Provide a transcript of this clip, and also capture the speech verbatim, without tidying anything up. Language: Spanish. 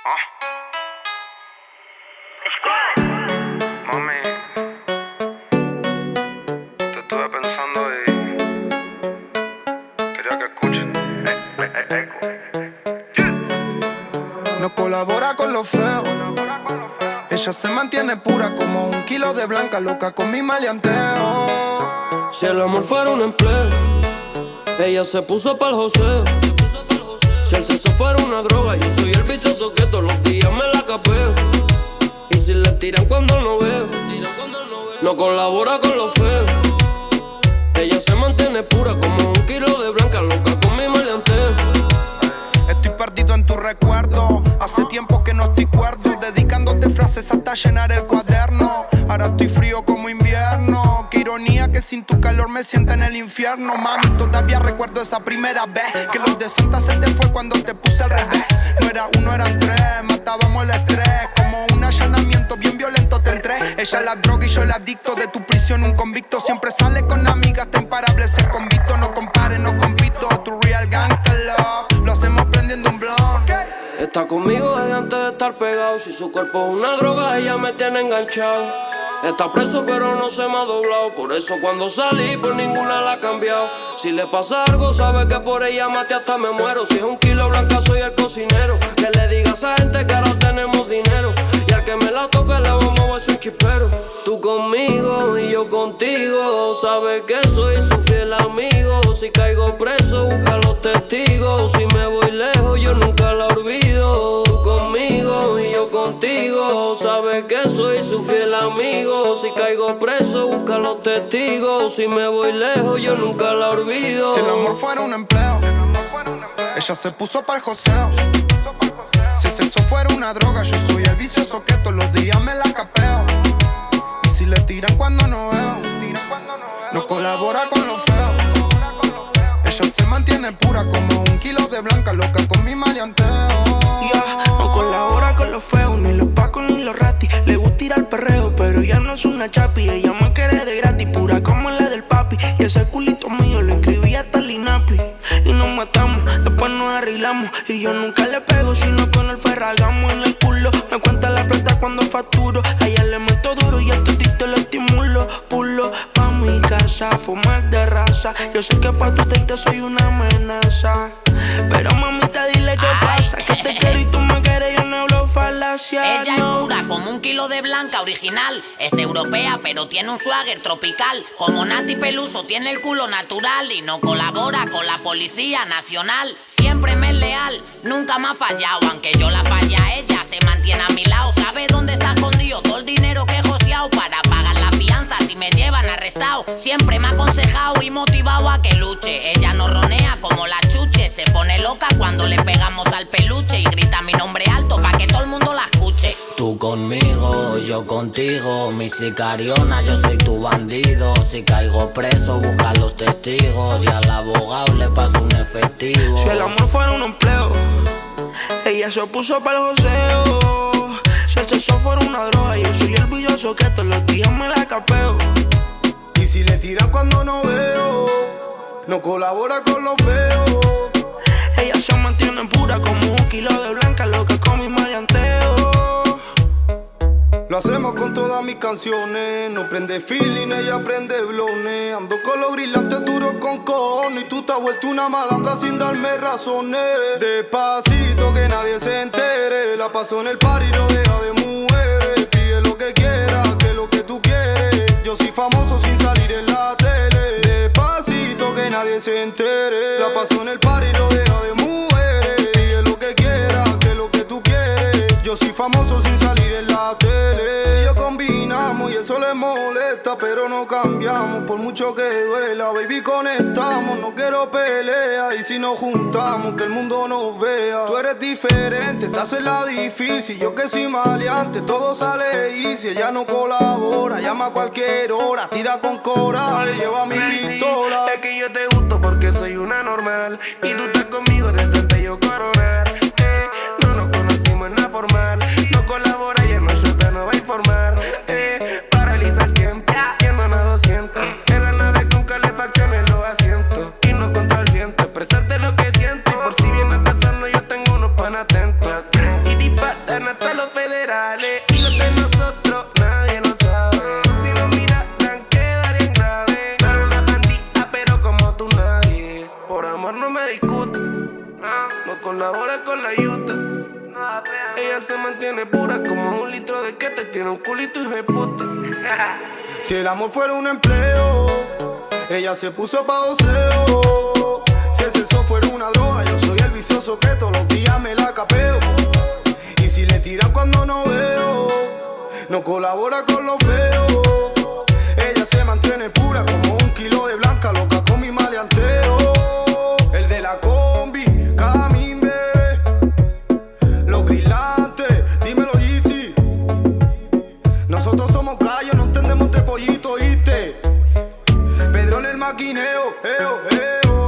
Ah. Mami, te estuve pensando y quería que escuches. No colabora con lo feo. Ella se mantiene pura como un kilo de blanca, loca con mi maleanteo. Si el amor fuera un empleo, ella se puso pa'l joseo. Si el sexo fuera una droga, yo soy el vicioso que todos los días me la capeo. Y si le tiran cuando no veo, no colabora con lo feo. Ella se mantiene pura como un kilo de blanca, loca con mi maleanteo. Estoy perdido en tu recuerdo. Hace tiempo que no estoy cuerdo, dedicándote frases hasta llenar el cuaderno. Ahora estoy frío como invierno. Qué ironía que sin tu calor me sienta en el infierno. Mami, todavía recuerdo esa primera vez que los de Santa se te fue cuando te puse al revés. No era uno, eran tres, matábamos el estrés. Como un allanamiento bien violento te entré. Ella la droga y yo el adicto. De tu prisión un convicto. Siempre sale con amigas, te imparable ser convicto. No compare, no compito, tu real gangster love. Lo hacemos prendiendo un blon. Está conmigo desde antes de estar pegado. Si su cuerpo es una droga, ella me tiene enganchado. Está preso pero no se me ha doblado. Por eso cuando salí por ninguna la ha cambiado. Si le pasa algo sabe que por ella mate hasta me muero. Si es un kilo blanca soy el cocinero. Que le diga a esa gente que ahora tenemos dinero. Y al que me la toque le vamos a hacer un chispero. Tú conmigo y yo contigo. Sabes que soy su fiel amigo. Si caigo preso busca los testigos. Si me voy lejos yo nunca la olvido. Tú conmigo y yo contigo. Sabes que soy su fiel amigo. Si caigo preso, busca los testigos. Si me voy lejos, yo nunca la olvido. Si el amor fuera un empleo, ella se puso pa'l joseo. Si el sexo fuera una droga, yo soy el vicioso que todos los días me la capeo. Y si le tiran cuando no veo, no colabora con lo feo. Ella se mantiene pura como un kilo de blanca, loca con mi maleanteo. Yeah, no colabora con lo feo, ni los pacos ni los ratis. Le gusta ir al perreo, pero ya no es una chapi. Ella me quiere de gratis, pura como la del papi. Y ese culito mío lo inscribí hasta el INAPI. Y nos matamos, después nos arreglamos. Y yo nunca le pego, sino con el ferragamo en el culo. Me cuenta la plata cuando facturo. A ella le meto duro y a todito le estimulo. Pulo pa' mi casa, fumar de raza. Yo sé que pa' tu tete soy una amenaza. Pero mamita dile qué pasa. Que te quiero y tú me quieres, yo no hablo falacia. Ella no. es pura como un kilo de blanca original. Es europea pero tiene un swagger tropical. Como Nati Peluso tiene el culo natural. Y no colabora con la policía nacional. Siempre me es leal, nunca me ha fallado. Aunque yo la falle a ella, se mantiene a mi lado. Sabe dónde está escondido todo el dinero que he joseado para pagar la fianza si me llevan arrestado. Siempre me ha aconsejado y motivado a que luche. Ella no ronea como la chuche. Se pone loca cuando le pegamos al peluche. Y grita mi nombre alto pa' que todo el mundo la escuche. Tú conmigo, yo contigo. Mi sicariona, yo soy tu bandido. Si caigo preso, busca los testigos. Y al abogado le paso un efectivo. Si el amor fuera un empleo, ella se puso para el joseo. Si el sexo fuera una droga, yo soy el villoso que todos los días me la capeo. Y si le tiran cuando no veo, no colabora con lo feo. Ella se mantiene pura como un kilo de blanca, loca con mi maleanteo. Lo hacemos con todas mis canciones. No prende feeling, ella prende blones. Ando con los brillantes duros con cojones. Y tú te has vuelto una malandra sin darme razones. Despacito que nadie se entere. La paso en el party rodeada de mujeres. Pide lo que quieras, que es lo que tú quieres. Yo soy famoso sin salir en la tele. Despacito que nadie se entere. La paso en el party rodeada de mujeres. Pide lo que quieras, que es lo que tú quieres. Yo soy famoso sin salir en la tele. Y yo combinamos y eso le molesta, pero no cambiamos por mucho que duela. Baby, conectamos, no quiero pelea. Y si nos juntamos, que el mundo nos vea. Tú eres diferente, te haces la difícil. Yo que soy maleante, todo sale easy. Ella no colabora, llama a cualquier hora. Tira con coraje, lleva mi pistola. Es que yo te gusto porque soy una normal. Y tú estás conmigo desde antes yo coronar. eh, No nos conocimos en la formal. No colabora, ya no yo te no va a informar. eh, Paraliza el tiempo, yéndonos a doscientos. En la nave con calefacción en los asientos. Y no contra el viento, expresarte lo que siento. Y por si vienes a casarnos yo tengo unos pan atentos. Y dipa, mantiene pura como un litro de que te tiene un culito hijo de puta. Si el amor fuera un empleo, ella se puso pa' oseo. Si el sexo fuera una droga, yo soy el vicioso que todos los días me la capeo. Y si le tiran cuando no veo, no colabora con lo feo. Ella se mantiene pura como un kilo de blanca, loca con mi maleanteo. El de la combi, Camin, bebé. Los brillantes, dímelo Yeezy. Nosotros somos callos, no entendemos de pollito, ¿oíste? Pedro en el maquineo, eo, eo.